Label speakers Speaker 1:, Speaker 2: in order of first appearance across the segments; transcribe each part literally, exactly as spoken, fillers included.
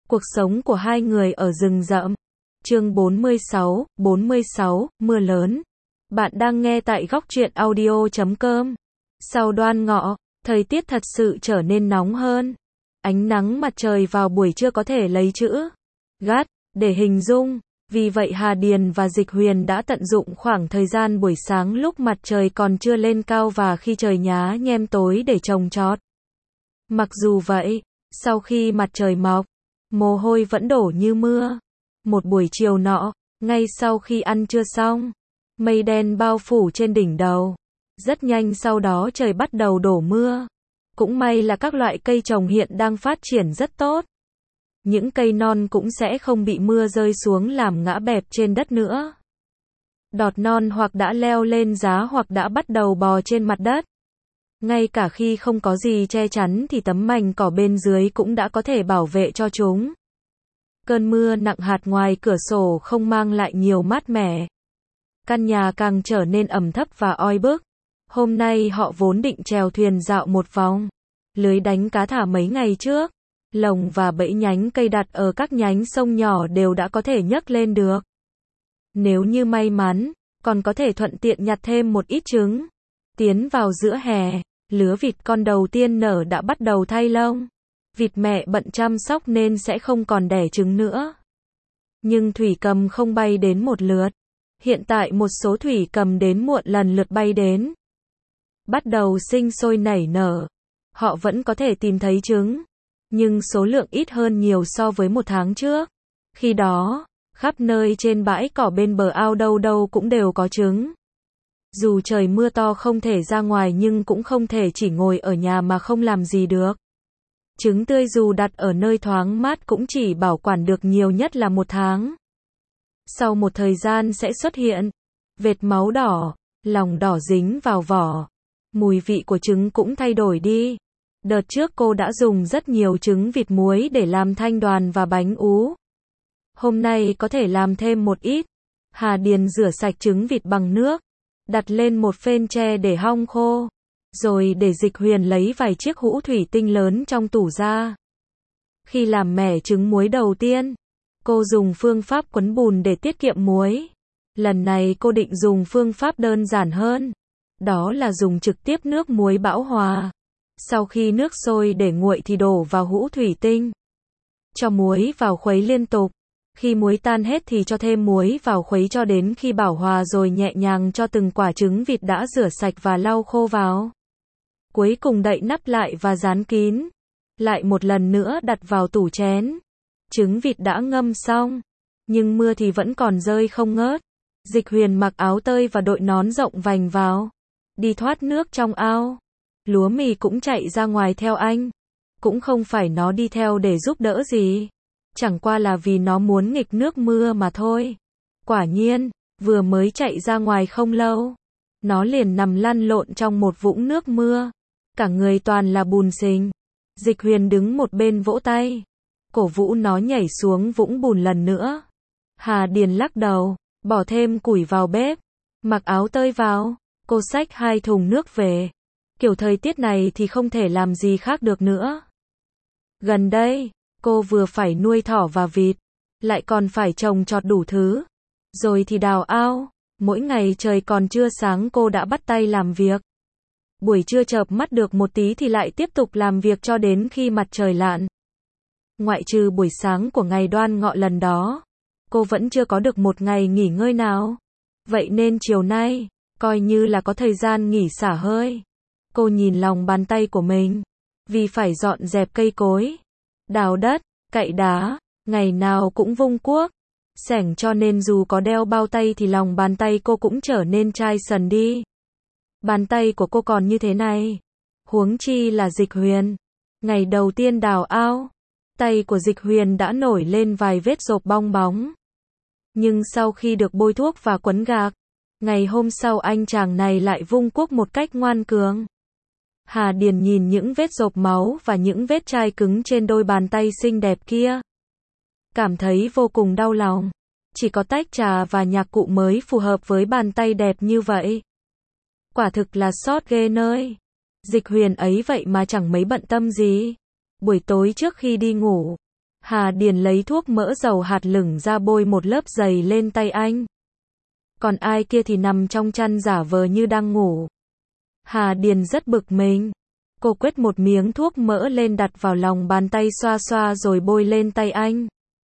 Speaker 1: Cuộc sống của hai người ở rừng rậm. Chương bốn mươi sáu, bốn mươi sáu, mưa lớn. Bạn đang nghe tại góc truyện audio chấm com. Sau đoan ngọ, thời tiết thật sự trở nên nóng hơn. Ánh nắng mặt trời vào buổi trưa có thể lấy chữ gắt để hình dung. Vì vậy Hà Điền và Dịch Huyền đã tận dụng khoảng thời gian buổi sáng lúc mặt trời còn chưa lên cao và khi trời nhá nhem tối để trồng trọt. Mặc dù vậy, sau khi mặt trời mọc, mồ hôi vẫn đổ như mưa. Một buổi chiều nọ, ngay sau khi ăn trưa xong, mây đen bao phủ trên đỉnh đầu. Rất nhanh sau đó trời bắt đầu đổ mưa. Cũng may là các loại cây trồng hiện đang phát triển rất tốt. Những cây non cũng sẽ không bị mưa rơi xuống làm ngã bẹp trên đất nữa. Đọt non hoặc đã leo lên giá hoặc đã bắt đầu bò trên mặt đất. Ngay cả khi không có gì che chắn thì tấm mành cỏ bên dưới cũng đã có thể bảo vệ cho chúng. Cơn mưa nặng hạt ngoài cửa sổ không mang lại nhiều mát mẻ. Căn nhà càng trở nên ẩm thấp và oi bức. Hôm nay họ vốn định chèo thuyền dạo một vòng. Lưới đánh cá thả mấy ngày trước. Lồng và bẫy nhánh cây đặt ở các nhánh sông nhỏ đều đã có thể nhấc lên được. Nếu như may mắn, còn có thể thuận tiện nhặt thêm một ít trứng. Tiến vào giữa hè, lứa vịt con đầu tiên nở đã bắt đầu thay lông. Vịt mẹ bận chăm sóc nên sẽ không còn đẻ trứng nữa. Nhưng thủy cầm không bay đến một lượt. Hiện tại một số thủy cầm đến muộn lần lượt bay đến. Bắt đầu sinh sôi nảy nở. Họ vẫn có thể tìm thấy trứng. Nhưng số lượng ít hơn nhiều so với một tháng trước. Khi đó, khắp nơi trên bãi cỏ bên bờ ao đâu đâu cũng đều có trứng. Dù trời mưa to không thể ra ngoài nhưng cũng không thể chỉ ngồi ở nhà mà không làm gì được. Trứng tươi dù đặt ở nơi thoáng mát cũng chỉ bảo quản được nhiều nhất là một tháng. Sau một thời gian sẽ xuất hiện vệt máu đỏ, lòng đỏ dính vào vỏ. Mùi vị của trứng cũng thay đổi đi. Đợt trước cô đã dùng rất nhiều trứng vịt muối để làm thanh đoàn và bánh ú. Hôm nay có thể làm thêm một ít. Hà Điền rửa sạch trứng vịt bằng nước, đặt lên một phên tre để hong khô, rồi để Dịch Huyền lấy vài chiếc hũ thủy tinh lớn trong tủ ra. Khi làm mẻ trứng muối đầu tiên, cô dùng phương pháp quấn bùn để tiết kiệm muối. Lần này cô định dùng phương pháp đơn giản hơn, đó là dùng trực tiếp nước muối bão hòa. Sau khi nước sôi để nguội thì đổ vào hũ thủy tinh. Cho muối vào khuấy liên tục. Khi muối tan hết thì cho thêm muối vào khuấy cho đến khi bảo hòa rồi nhẹ nhàng cho từng quả trứng vịt đã rửa sạch và lau khô vào. Cuối cùng đậy nắp lại và dán kín. Lại một lần nữa đặt vào tủ chén. Trứng vịt đã ngâm xong. Nhưng mưa thì vẫn còn rơi không ngớt. Dịch Huyền mặc áo tơi và đội nón rộng vành vào. Đi thoát nước trong ao. Lúa mì cũng chạy ra ngoài theo anh. Cũng không phải nó đi theo để giúp đỡ gì. Chẳng qua là vì nó muốn nghịch nước mưa mà thôi. Quả nhiên, vừa mới chạy ra ngoài không lâu, nó liền nằm lăn lộn trong một vũng nước mưa. Cả người toàn là bùn sình. Dịch Huyền đứng một bên vỗ tay, cổ vũ nó nhảy xuống vũng bùn lần nữa. Hà Điền lắc đầu, bỏ thêm củi vào bếp, mặc áo tơi vào, cô xách hai thùng nước về. Kiểu thời tiết này thì không thể làm gì khác được nữa. Gần đây, cô vừa phải nuôi thỏ và vịt, lại còn phải trồng trọt đủ thứ. Rồi thì đào ao, mỗi ngày trời còn chưa sáng cô đã bắt tay làm việc. Buổi trưa chợp mắt được một tí thì lại tiếp tục làm việc cho đến khi mặt trời lặn. Ngoại trừ buổi sáng của ngày đoan ngọ lần đó, cô vẫn chưa có được một ngày nghỉ ngơi nào. Vậy nên chiều nay, coi như là có thời gian nghỉ xả hơi. Cô nhìn lòng bàn tay của mình, vì phải dọn dẹp cây cối, đào đất, cậy đá, ngày nào cũng vung cuốc, xẻng cho nên dù có đeo bao tay thì lòng bàn tay cô cũng trở nên chai sần đi. Bàn tay của cô còn như thế này, huống chi là Dịch Huyền. Ngày đầu tiên đào ao, tay của Dịch Huyền đã nổi lên vài vết rộp bong bóng. Nhưng sau khi được bôi thuốc và quấn gạc, ngày hôm sau anh chàng này lại vung cuốc một cách ngoan cường. Hà Điền nhìn những vết rộp máu và những vết chai cứng trên đôi bàn tay xinh đẹp kia. Cảm thấy vô cùng đau lòng. Chỉ có tách trà và nhạc cụ mới phù hợp với bàn tay đẹp như vậy. Quả thực là xót ghê nơi. Dịch Huyền ấy vậy mà chẳng mấy bận tâm gì. Buổi tối trước khi đi ngủ, Hà Điền lấy thuốc mỡ dầu hạt lửng ra bôi một lớp dày lên tay anh. Còn ai kia thì nằm trong chăn giả vờ như đang ngủ. Hà Điền rất bực mình. Cô quét một miếng thuốc mỡ lên đặt vào lòng bàn tay xoa xoa rồi bôi lên tay anh.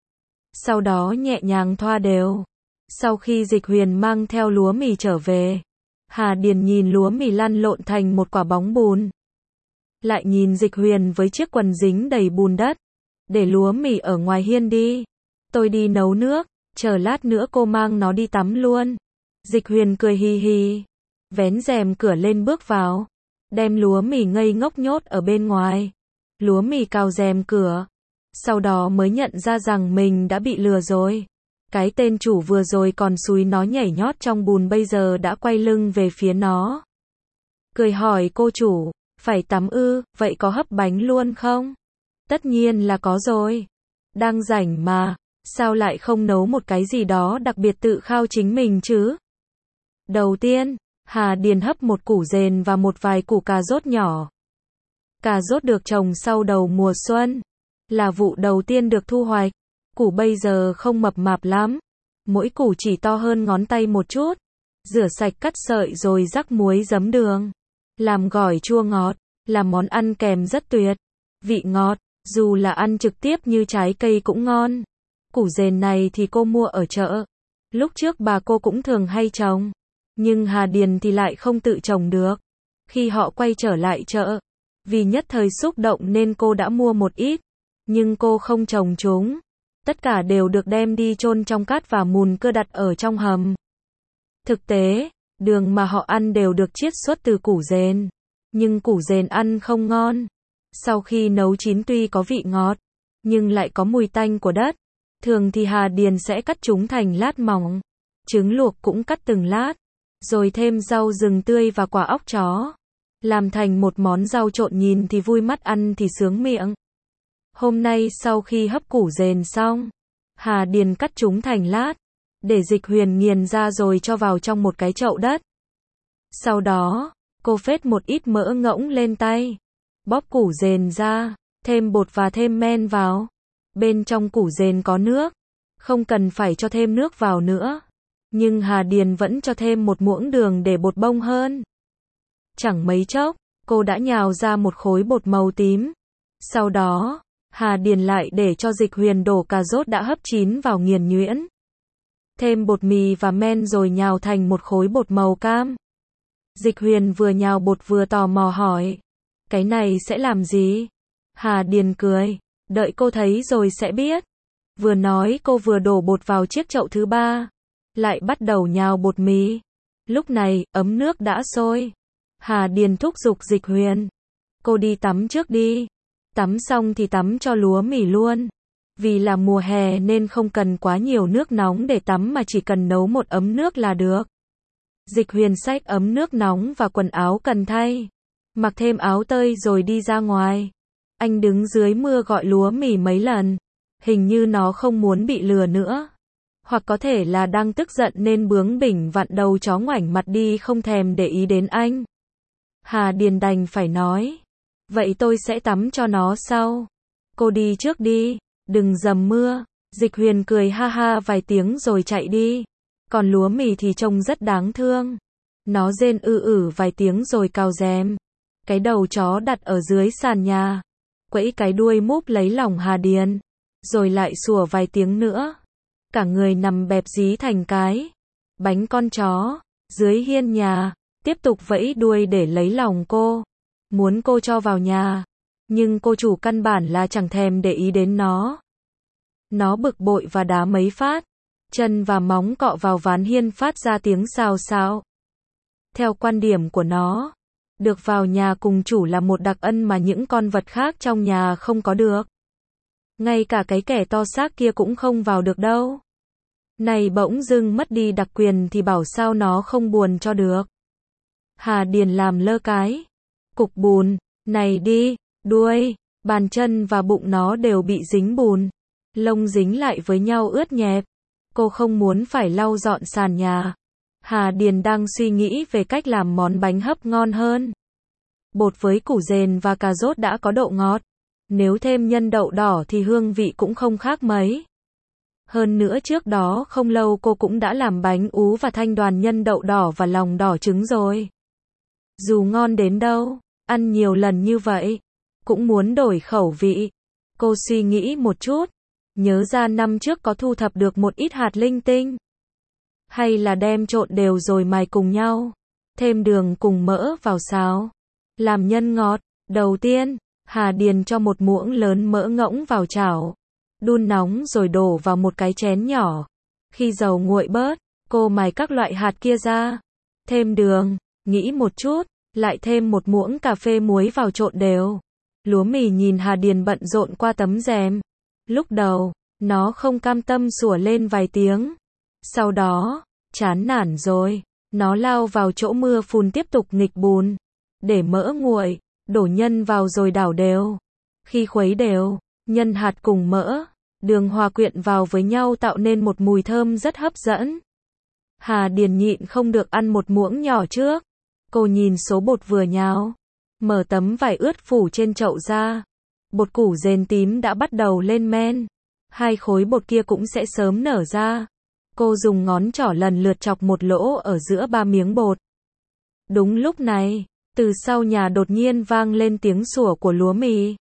Speaker 1: Sau đó nhẹ nhàng thoa đều. Sau khi Dịch Huyền mang theo lúa mì trở về, Hà Điền nhìn lúa mì lăn lộn thành một quả bóng bùn. Lại nhìn Dịch Huyền với chiếc quần dính đầy bùn đất. Để lúa mì ở ngoài hiên đi. Tôi đi nấu nước, chờ lát nữa cô mang nó đi tắm luôn. Dịch Huyền cười hì hì. Vén rèm cửa lên bước vào. Đem lúa mì ngây ngốc nhốt ở bên ngoài. Lúa mì cào rèm cửa. Sau đó mới nhận ra rằng mình đã bị lừa rồi. Cái tên chủ vừa rồi còn xúi nó nhảy nhót trong bùn bây giờ đã quay lưng về phía nó. Cười hỏi cô chủ, phải tắm ư, vậy có hấp bánh luôn không? Tất nhiên là có rồi. Đang rảnh mà, sao lại không nấu một cái gì đó đặc biệt tự khao chính mình chứ? Đầu tiên, Hà Điền hấp một củ dền và một vài củ cà rốt nhỏ. Cà rốt được trồng sau đầu mùa xuân, là vụ đầu tiên được thu hoạch. Củ bây giờ không mập mạp lắm, mỗi củ chỉ to hơn ngón tay một chút. Rửa sạch cắt sợi rồi rắc muối giấm đường. Làm gỏi chua ngọt, là món ăn kèm rất tuyệt. Vị ngọt, dù là ăn trực tiếp như trái cây cũng ngon. Củ dền này thì cô mua ở chợ. Lúc trước bà cô cũng thường hay trồng. Nhưng Hà Điền thì lại không tự trồng được. Khi họ quay trở lại chợ, vì nhất thời xúc động nên cô đã mua một ít. Nhưng cô không trồng chúng. Tất cả đều được đem đi chôn trong cát và mùn cưa đặt ở trong hầm. Thực tế, đường mà họ ăn đều được chiết xuất từ củ dền. Nhưng củ dền ăn không ngon. Sau khi nấu chín tuy có vị ngọt, nhưng lại có mùi tanh của đất. Thường thì Hà Điền sẽ cắt chúng thành lát mỏng. Trứng luộc cũng cắt từng lát. Rồi thêm rau rừng tươi và quả óc chó. Làm thành một món rau trộn nhìn thì vui mắt ăn thì sướng miệng. Hôm nay sau khi hấp củ dền xong, Hà Điền cắt chúng thành lát. Để Dịch Huyền nghiền ra rồi cho vào trong một cái chậu đất. Sau đó, cô phết một ít mỡ ngỗng lên tay. Bóp củ dền ra, thêm bột và thêm men vào. Bên trong củ dền có nước, không cần phải cho thêm nước vào nữa. Nhưng Hà Điền vẫn cho thêm một muỗng đường để bột bông hơn. Chẳng mấy chốc, cô đã nhào ra một khối bột màu tím. Sau đó, Hà Điền lại để cho Dịch Huyền đổ cà rốt đã hấp chín vào nghiền nhuyễn. Thêm bột mì và men rồi nhào thành một khối bột màu cam. Dịch Huyền vừa nhào bột vừa tò mò hỏi. Cái này sẽ làm gì? Hà Điền cười. Đợi cô thấy rồi sẽ biết. Vừa nói cô vừa đổ bột vào chiếc chậu thứ ba. Lại bắt đầu nhào bột mì. Lúc này, ấm nước đã sôi. Hà Điền thúc giục Dịch Huyền. Cô đi tắm trước đi. Tắm xong thì tắm cho lúa mì luôn. Vì là mùa hè nên không cần quá nhiều nước nóng để tắm mà chỉ cần nấu một ấm nước là được. Dịch Huyền xách ấm nước nóng và quần áo cần thay. Mặc thêm áo tơi rồi đi ra ngoài. Anh đứng dưới mưa gọi lúa mì mấy lần. Hình như nó không muốn bị lừa nữa. Hoặc có thể là đang tức giận nên bướng bỉnh vặn đầu chó ngoảnh mặt đi không thèm để ý đến anh. Hà Điền đành phải nói. Vậy tôi sẽ tắm cho nó sau. Cô đi trước đi, đừng dầm mưa. Dịch Huyền cười ha ha vài tiếng rồi chạy đi. Còn lúa mì thì trông rất đáng thương. Nó rên ư ử vài tiếng rồi cào rèm. Cái đầu chó đặt ở dưới sàn nhà. Quẫy cái đuôi múp lấy lòng Hà Điền. Rồi lại sủa vài tiếng nữa. Cả người nằm bẹp dí thành cái bánh con chó. Dưới hiên nhà. Tiếp tục vẫy đuôi để lấy lòng cô. Muốn cô cho vào nhà. Nhưng cô chủ căn bản là chẳng thèm để ý đến nó. Nó bực bội và đá mấy phát. Chân và móng cọ vào ván hiên phát ra tiếng xào xạo. Theo quan điểm của nó, được vào nhà cùng chủ là một đặc ân mà những con vật khác trong nhà không có được. Ngay cả cái kẻ to xác kia cũng không vào được đâu. Này bỗng dưng mất đi đặc quyền thì bảo sao nó không buồn cho được. Hà Điền làm lơ cái cục bùn này đi, đuôi, bàn chân và bụng nó đều bị dính bùn. Lông dính lại với nhau ướt nhẹp. Cô không muốn phải lau dọn sàn nhà. Hà Điền đang suy nghĩ về cách làm món bánh hấp ngon hơn. Bột với củ dền và cà rốt đã có độ ngọt. Nếu thêm nhân đậu đỏ thì hương vị cũng không khác mấy. Hơn nữa trước đó không lâu cô cũng đã làm bánh ú và thanh đoàn nhân đậu đỏ và lòng đỏ trứng rồi. Dù ngon đến đâu, ăn nhiều lần như vậy, cũng muốn đổi khẩu vị. Cô suy nghĩ một chút, nhớ ra năm trước có thu thập được một ít hạt linh tinh. Hay là đem trộn đều rồi mài cùng nhau, thêm đường cùng mỡ vào xào, làm nhân ngọt. Đầu tiên, Hà Điền cho một muỗng lớn mỡ ngỗng vào chảo, đun nóng rồi đổ vào một cái chén nhỏ. Khi dầu nguội bớt, cô mài các loại hạt kia ra, thêm đường, nghĩ một chút, lại thêm một muỗng cà phê muối vào trộn đều. Lúa mì nhìn Hà Điền bận rộn qua tấm rèm. Lúc đầu, nó không cam tâm sủa lên vài tiếng. Sau đó, chán nản rồi, nó lao vào chỗ mưa phùn tiếp tục nghịch bùn. Để mỡ nguội, đổ nhân vào rồi đảo đều. Khi khuấy đều, nhân hạt cùng mỡ, đường hòa quyện vào với nhau tạo nên một mùi thơm rất hấp dẫn. Hà Điền nhịn không được ăn một muỗng nhỏ trước. Cô nhìn số bột vừa nhào, mở tấm vải ướt phủ trên chậu ra. Bột củ dền tím đã bắt đầu lên men. Hai khối bột kia cũng sẽ sớm nở ra. Cô dùng ngón trỏ lần lượt chọc một lỗ ở giữa ba miếng bột. Đúng lúc này, từ sau nhà đột nhiên vang lên tiếng sủa của lúa mì.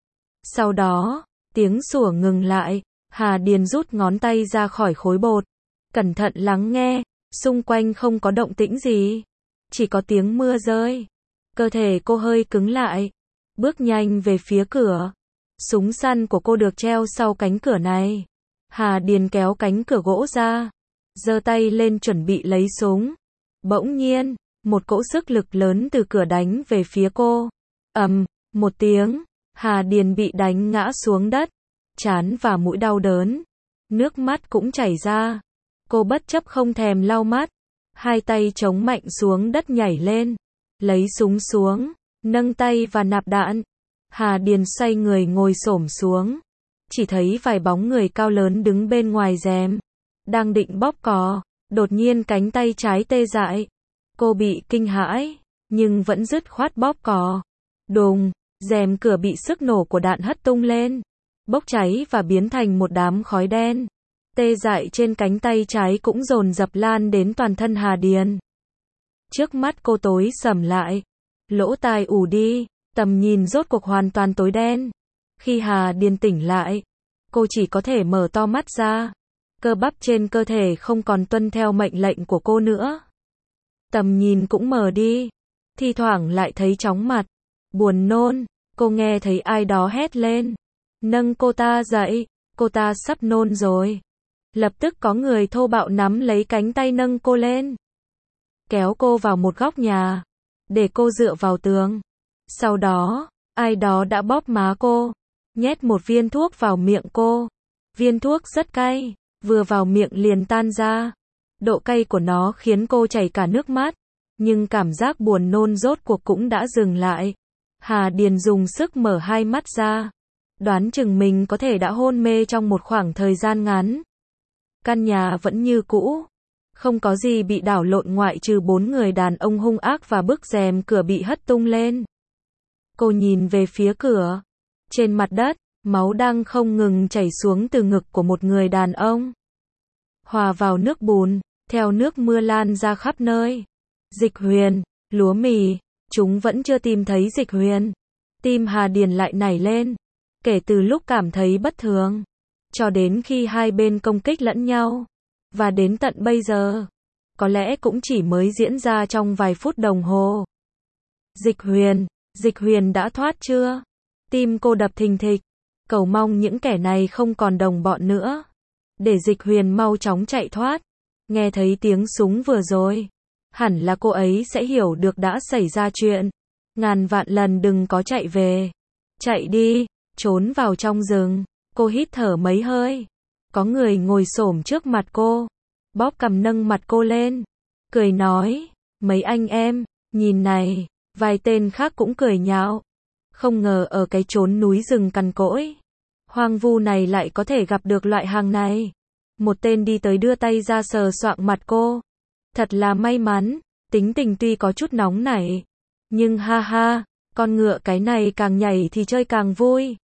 Speaker 1: Sau đó, tiếng sủa ngừng lại, Hà Điền rút ngón tay ra khỏi khối bột. Cẩn thận lắng nghe, xung quanh không có động tĩnh gì. Chỉ có tiếng mưa rơi. Cơ thể cô hơi cứng lại. Bước nhanh về phía cửa. Súng săn của cô được treo sau cánh cửa này. Hà Điền kéo cánh cửa gỗ ra. Giơ tay lên chuẩn bị lấy súng. Bỗng nhiên, một cỗ sức lực lớn từ cửa đánh về phía cô. Ầm, một tiếng. Hà Điền bị đánh ngã xuống đất. Trán và mũi đau đớn. Nước mắt cũng chảy ra. Cô bất chấp không thèm lau mắt. Hai tay chống mạnh xuống đất nhảy lên. Lấy súng xuống. Nâng tay và nạp đạn. Hà Điền xoay người ngồi xổm xuống. Chỉ thấy vài bóng người cao lớn đứng bên ngoài rèm. Đang định bóp cò. Đột nhiên cánh tay trái tê dại. Cô bị kinh hãi. Nhưng vẫn dứt khoát bóp cò. Đùng. Rèm cửa bị sức nổ của đạn hất tung lên. Bốc cháy và biến thành một đám khói đen. Tê dại trên cánh tay trái cũng dồn dập lan đến toàn thân Hà Điền. Trước mắt cô tối sầm lại. Lỗ tai ù đi. Tầm nhìn rốt cuộc hoàn toàn tối đen. Khi Hà Điền tỉnh lại, cô chỉ có thể mở to mắt ra. Cơ bắp trên cơ thể không còn tuân theo mệnh lệnh của cô nữa. Tầm nhìn cũng mờ đi. Thi thoảng lại thấy chóng mặt. Buồn nôn. Cô nghe thấy ai đó hét lên. Nâng cô ta dậy. Cô ta sắp nôn rồi. Lập tức có người thô bạo nắm lấy cánh tay nâng cô lên. Kéo cô vào một góc nhà. Để cô dựa vào tường. Sau đó, ai đó đã bóp má cô. Nhét một viên thuốc vào miệng cô. Viên thuốc rất cay. Vừa vào miệng liền tan ra. Độ cay của nó khiến cô chảy cả nước mắt. Nhưng cảm giác buồn nôn rốt cuộc cũng đã dừng lại. Hà Điền dùng sức mở hai mắt ra. Đoán chừng mình có thể đã hôn mê trong một khoảng thời gian ngắn. Căn nhà vẫn như cũ. Không có gì bị đảo lộn ngoại trừ bốn người đàn ông hung ác và bức rèm cửa bị hất tung lên. Cô nhìn về phía cửa. Trên mặt đất, máu đang không ngừng chảy xuống từ ngực của một người đàn ông. Hòa vào nước bùn, theo nước mưa lan ra khắp nơi. Dịch Huyền, lúa mì, chúng vẫn chưa tìm thấy Dịch Huyền. Tim Hà Điền lại nảy lên. Kể từ lúc cảm thấy bất thường, cho đến khi hai bên công kích lẫn nhau. Và đến tận bây giờ, có lẽ cũng chỉ mới diễn ra trong vài phút đồng hồ. Dịch Huyền, Dịch Huyền đã thoát chưa? Tim cô đập thình thịch, cầu mong những kẻ này không còn đồng bọn nữa. Để Dịch Huyền mau chóng chạy thoát. Nghe thấy tiếng súng vừa rồi, hẳn là cô ấy sẽ hiểu được đã xảy ra chuyện. Ngàn vạn lần đừng có chạy về. Chạy đi, trốn vào trong rừng. Cô hít thở mấy hơi. Có người ngồi xổm trước mặt cô, bóp cằm nâng mặt cô lên, cười nói, mấy anh em, nhìn này. Vài tên khác cũng cười nhạo. Không ngờ ở cái chốn núi rừng cằn cỗi, hoang vu này lại có thể gặp được loại hàng này. Một tên đi tới đưa tay ra sờ soạng mặt cô. Thật là may mắn, tính tình tuy có chút nóng nảy. Nhưng ha ha, con ngựa cái này càng nhảy thì chơi càng vui.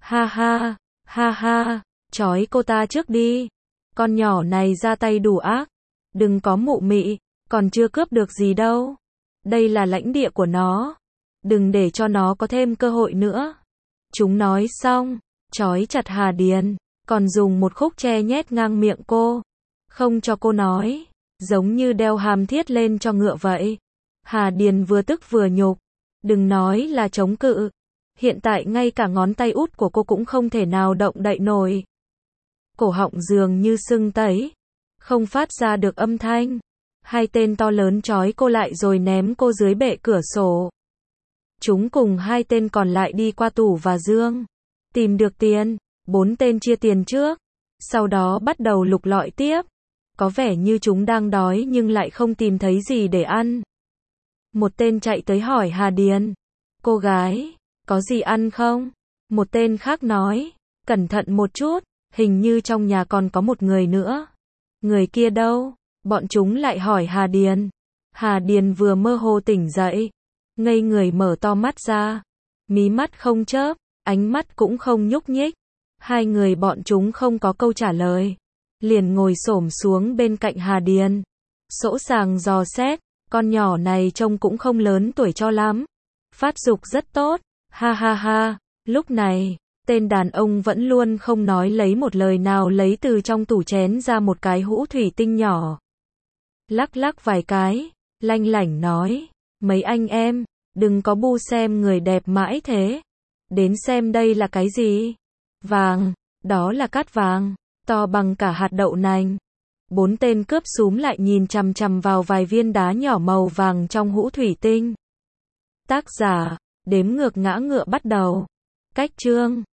Speaker 1: Ha ha, ha ha, trói cô ta trước đi. Con nhỏ này ra tay đủ ác. Đừng có mụ mị, còn chưa cướp được gì đâu. Đây là lãnh địa của nó. Đừng để cho nó có thêm cơ hội nữa. Chúng nói xong, trói chặt Hà Điền, còn dùng một khúc tre nhét ngang miệng cô. Không cho cô nói, giống như đeo hàm thiết lên cho ngựa vậy. Hà Điền vừa tức vừa nhục. Đừng nói là chống cự. Hiện tại ngay cả ngón tay út của cô cũng không thể nào động đậy nổi. Cổ họng dường như sưng tấy, không phát ra được âm thanh. Hai tên to lớn trói cô lại rồi ném cô dưới bệ cửa sổ. Chúng cùng hai tên còn lại đi qua tủ và giường, tìm được tiền. Bốn tên chia tiền trước, sau đó bắt đầu lục lọi tiếp. Có vẻ như chúng đang đói nhưng lại không tìm thấy gì để ăn. Một tên chạy tới hỏi Hà Điền, cô gái, có gì ăn không? Một tên khác nói, cẩn thận một chút, hình như trong nhà còn có một người nữa. Người kia đâu? Bọn chúng lại hỏi Hà Điền. Hà Điền vừa mơ hồ tỉnh dậy, ngây người mở to mắt ra, mí mắt không chớp, ánh mắt cũng không nhúc nhích. Hai người bọn chúng không có câu trả lời, liền ngồi xổm xuống bên cạnh Hà Điền, sỗ sàng dò xét. Con nhỏ này trông cũng không lớn tuổi cho lắm, phát dục rất tốt. Ha ha ha. Lúc này, tên đàn ông vẫn luôn không nói lấy một lời nào lấy từ trong tủ chén ra một cái hũ thủy tinh nhỏ. Lắc lắc vài cái, lanh lảnh nói, mấy anh em, đừng có bu xem người đẹp mãi thế. Đến xem đây là cái gì? Vàng, đó là cát vàng, to bằng cả hạt đậu nành. Bốn tên cướp xúm lại nhìn chằm chằm vào vài viên đá nhỏ màu vàng trong hũ thủy tinh. Tác giả, đếm ngược ngã ngựa bắt đầu. Cách chương